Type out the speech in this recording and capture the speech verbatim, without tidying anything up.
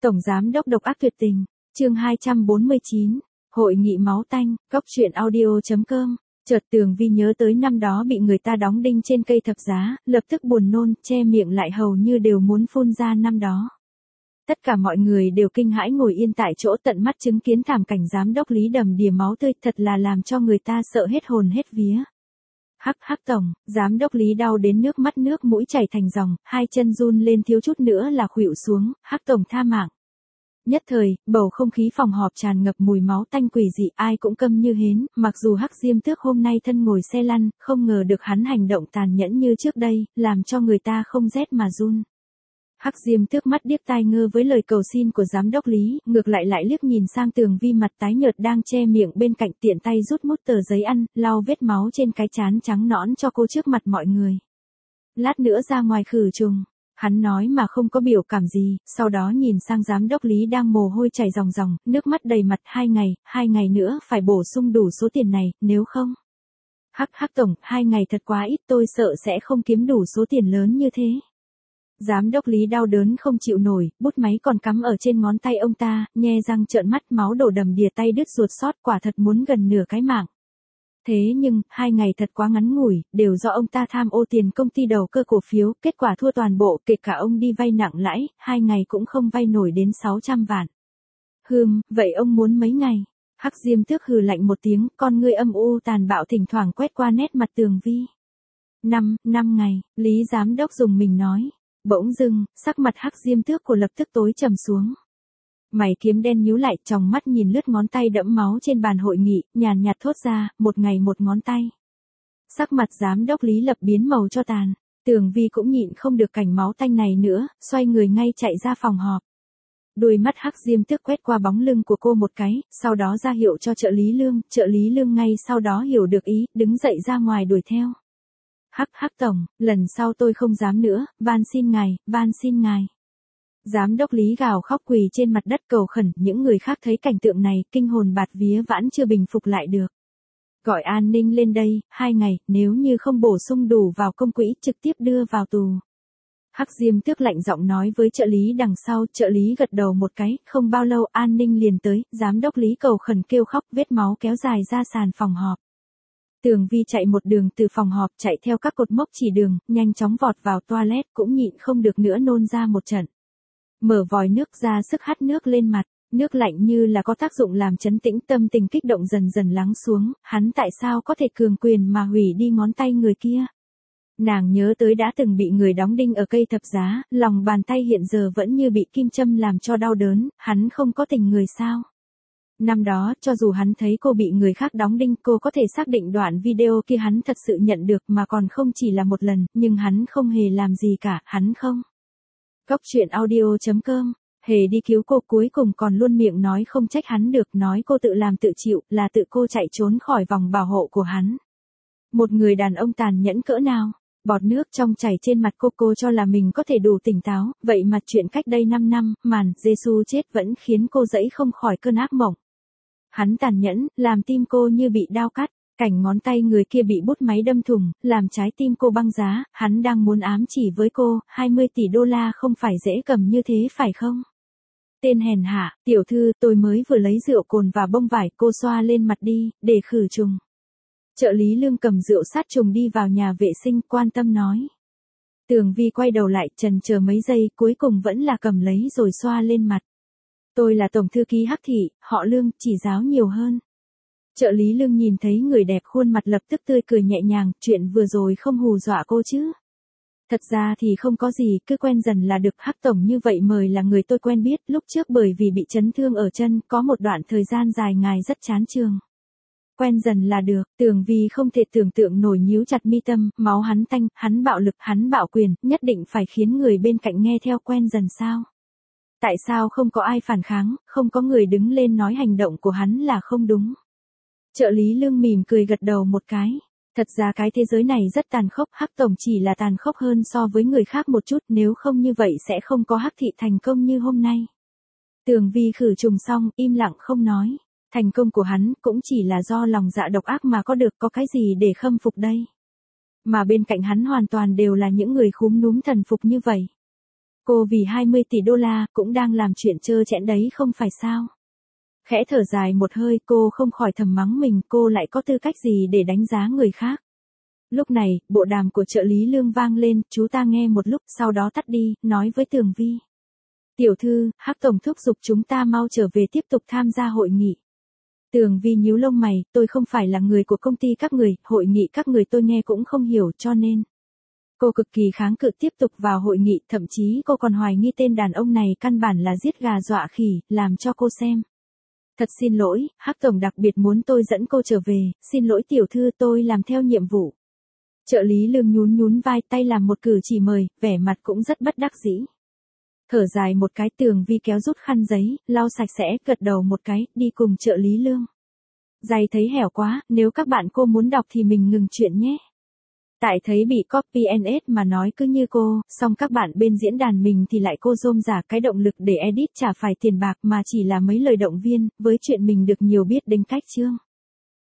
Tổng giám đốc độc ác tuyệt tình, chương hai trăm bốn mươi chín, hội nghị máu tanh, cóc truyện audio chấm com. Chợt Tường Vi nhớ tới năm đó bị người ta đóng đinh trên cây thập giá, lập tức buồn nôn, che miệng lại hầu như đều muốn phun ra năm đó. Tất cả mọi người đều kinh hãi ngồi yên tại chỗ tận mắt chứng kiến thảm cảnh giám đốc Lý đầm đìa máu tươi, thật là làm cho người ta sợ hết hồn hết vía. Hắc hắc tổng, giám đốc Lý đau đến nước mắt nước mũi chảy thành dòng, hai chân run lên thiếu chút nữa là khuỵu xuống, Hắc tổng tha mạng. Nhất thời, bầu không khí phòng họp tràn ngập mùi máu tanh quỷ dị, ai cũng câm như hến, mặc dù Hắc Diêm Tước hôm nay thân ngồi xe lăn, không ngờ được hắn hành động tàn nhẫn như trước đây, làm cho người ta không rét mà run. Hắc Diêm Tước mắt điếc tai ngơ với lời cầu xin của giám đốc Lý, ngược lại lại liếc nhìn sang Tường Vi mặt tái nhợt đang che miệng bên cạnh, tiện tay rút mút tờ giấy ăn, lau vết máu trên cái trán trắng nõn cho cô trước mặt mọi người. Lát nữa ra ngoài khử trùng. Hắn nói mà không có biểu cảm gì, sau đó nhìn sang giám đốc Lý đang mồ hôi chảy ròng ròng, nước mắt đầy mặt, hai ngày, hai ngày nữa phải bổ sung đủ số tiền này, nếu không. Hắc hắc tổng, hai ngày thật quá ít, tôi sợ sẽ không kiếm đủ số tiền lớn như thế. Giám đốc Lý đau đớn không chịu nổi, bút máy còn cắm ở trên ngón tay ông ta, nhe răng trợn mắt, máu đổ đầm đìa, tay đứt ruột sót, quả thật muốn gần nửa cái mạng. Thế nhưng, hai ngày thật quá ngắn ngủi, đều do ông ta tham ô tiền công ty đầu cơ cổ phiếu, kết quả thua toàn bộ, kể cả ông đi vay nặng lãi, hai ngày cũng không vay nổi đến sáu trăm vạn. Hừm, vậy ông muốn mấy ngày? Hắc Diêm Tước hừ lạnh một tiếng, con ngươi âm u tàn bạo thỉnh thoảng quét qua nét mặt Tường Vi. Năm, năm ngày, Lý giám đốc dùng mình nói. Bỗng dưng, sắc mặt Hắc Diêm Tước của lập tức tối trầm xuống. Mày kiếm đen nhíu lại, tròng mắt nhìn lướt ngón tay đẫm máu trên bàn hội nghị, nhàn nhạt thốt ra, một ngày một ngón tay. Sắc mặt giám đốc Lý lập biến màu cho tàn, Tường Vi cũng nhịn không được cảnh máu tanh này nữa, xoay người ngay chạy ra phòng họp. Đôi mắt Hắc Diêm Tước quét qua bóng lưng của cô một cái, sau đó ra hiệu cho trợ lý Lương, trợ lý Lương ngay sau đó hiểu được ý, đứng dậy ra ngoài đuổi theo. Hắc hắc tổng, lần sau tôi không dám nữa, van xin ngài, van xin ngài. Giám đốc Lý gào khóc quỳ trên mặt đất cầu khẩn, những người khác thấy cảnh tượng này, kinh hồn bạt vía vãn chưa bình phục lại được. Gọi an ninh lên đây, hai ngày, nếu như không bổ sung đủ vào công quỹ, trực tiếp đưa vào tù. Hắc Diêm Tước lạnh giọng nói với trợ lý đằng sau, trợ lý gật đầu một cái, không bao lâu an ninh liền tới, giám đốc Lý cầu khẩn kêu khóc, vết máu kéo dài ra sàn phòng họp. Tường Vi chạy một đường từ phòng họp chạy theo các cột mốc chỉ đường, nhanh chóng vọt vào toilet, cũng nhịn không được nữa nôn ra một trận. Mở vòi nước ra sức hắt nước lên mặt, nước lạnh như là có tác dụng làm trấn tĩnh tâm tình, kích động dần dần lắng xuống, hắn tại sao có thể cường quyền mà hủy đi ngón tay người kia. Nàng nhớ tới đã từng bị người đóng đinh ở cây thập giá, lòng bàn tay hiện giờ vẫn như bị kim châm làm cho đau đớn, hắn không có tình người sao. Năm đó, cho dù hắn thấy cô bị người khác đóng đinh, cô có thể xác định đoạn video kia hắn thật sự nhận được mà còn không chỉ là một lần, nhưng hắn không hề làm gì cả, hắn không. Cóc truyện audio chấm com, hề đi cứu cô, cuối cùng còn luôn miệng nói không trách hắn được, nói cô tự làm tự chịu, là tự cô chạy trốn khỏi vòng bảo hộ của hắn. Một người đàn ông tàn nhẫn cỡ nào, bọt nước trong chảy trên mặt cô, cô cho là mình có thể đủ tỉnh táo, vậy mà chuyện cách đây năm năm, màn Giê-xu chết vẫn khiến cô dẫy không khỏi cơn ác mộng. Hắn tàn nhẫn, làm tim cô như bị đao cắt, cảnh ngón tay người kia bị bút máy đâm thủng, làm trái tim cô băng giá, hắn đang muốn ám chỉ với cô, hai mươi tỷ đô la không phải dễ cầm như thế phải không? Tên hèn hạ, tiểu thư, tôi mới vừa lấy rượu cồn và bông vải, cô xoa lên mặt đi, để khử trùng. Trợ lý Lương cầm rượu sát trùng đi vào nhà vệ sinh, quan tâm nói. Tường Vi quay đầu lại, chần chờ mấy giây, cuối cùng vẫn là cầm lấy rồi xoa lên mặt. Tôi là tổng thư ký Hắc thị, họ Lương, chỉ giáo nhiều hơn. Trợ lý Lương nhìn thấy người đẹp khuôn mặt lập tức tươi cười nhẹ nhàng, chuyện vừa rồi không hù dọa cô chứ. Thật ra thì không có gì, cứ quen dần là được. Hắc tổng như vậy mời là người tôi quen biết, lúc trước bởi vì bị chấn thương ở chân, có một đoạn thời gian dài ngài rất chán trường. Quen dần là được, Tường Vi không thể tưởng tượng nổi, nhíu chặt mi tâm, máu hắn tanh, hắn bạo lực, hắn bạo quyền, nhất định phải khiến người bên cạnh nghe theo, quen dần sao? Tại sao không có ai phản kháng, không có người đứng lên nói hành động của hắn là không đúng? Trợ lý Lương mỉm cười gật đầu một cái. Thật ra cái thế giới này rất tàn khốc, Hắc tổng chỉ là tàn khốc hơn so với người khác một chút, nếu không như vậy sẽ không có Hắc thị thành công như hôm nay. Tường Vi khử trùng xong, im lặng không nói. Thành công của hắn cũng chỉ là do lòng dạ độc ác mà có được, có cái gì để khâm phục đây. Mà bên cạnh hắn hoàn toàn đều là những người khúm núm thần phục như vậy. Cô vì hai mươi tỷ đô la cũng đang làm chuyện trơ trẽn đấy không phải sao? Khẽ thở dài một hơi, cô không khỏi thầm mắng mình, cô lại có tư cách gì để đánh giá người khác. Lúc này, bộ đàm của trợ lý Lương vang lên, chú ta nghe một lúc, sau đó tắt đi, nói với Tường Vi. Tiểu thư, Hắc tổng thúc giục chúng ta mau trở về tiếp tục tham gia hội nghị. Tường Vi nhíu lông mày, tôi không phải là người của công ty các người, hội nghị các người tôi nghe cũng không hiểu cho nên. Cô cực kỳ kháng cự tiếp tục vào hội nghị, thậm chí cô còn hoài nghi tên đàn ông này căn bản là giết gà dọa khỉ, làm cho cô xem. Thật xin lỗi, Hắc tổng đặc biệt muốn tôi dẫn cô trở về, xin lỗi tiểu thư, tôi làm theo nhiệm vụ. Trợ lý Lương nhún nhún vai, tay làm một cử chỉ mời, vẻ mặt cũng rất bất đắc dĩ. Thở dài một cái, Tường Vi kéo rút khăn giấy, lau sạch sẽ, gật đầu một cái, đi cùng trợ lý Lương. Giày thấy hẻo quá, nếu các bạn cô muốn đọc thì mình ngừng chuyện nhé. Tại thấy bị copy and paste mà nói cứ như cô, xong các bạn bên diễn đàn mình thì lại cô rôm rả cái động lực để edit chả phải tiền bạc mà chỉ là mấy lời động viên, với chuyện mình được nhiều biết đến cách chương.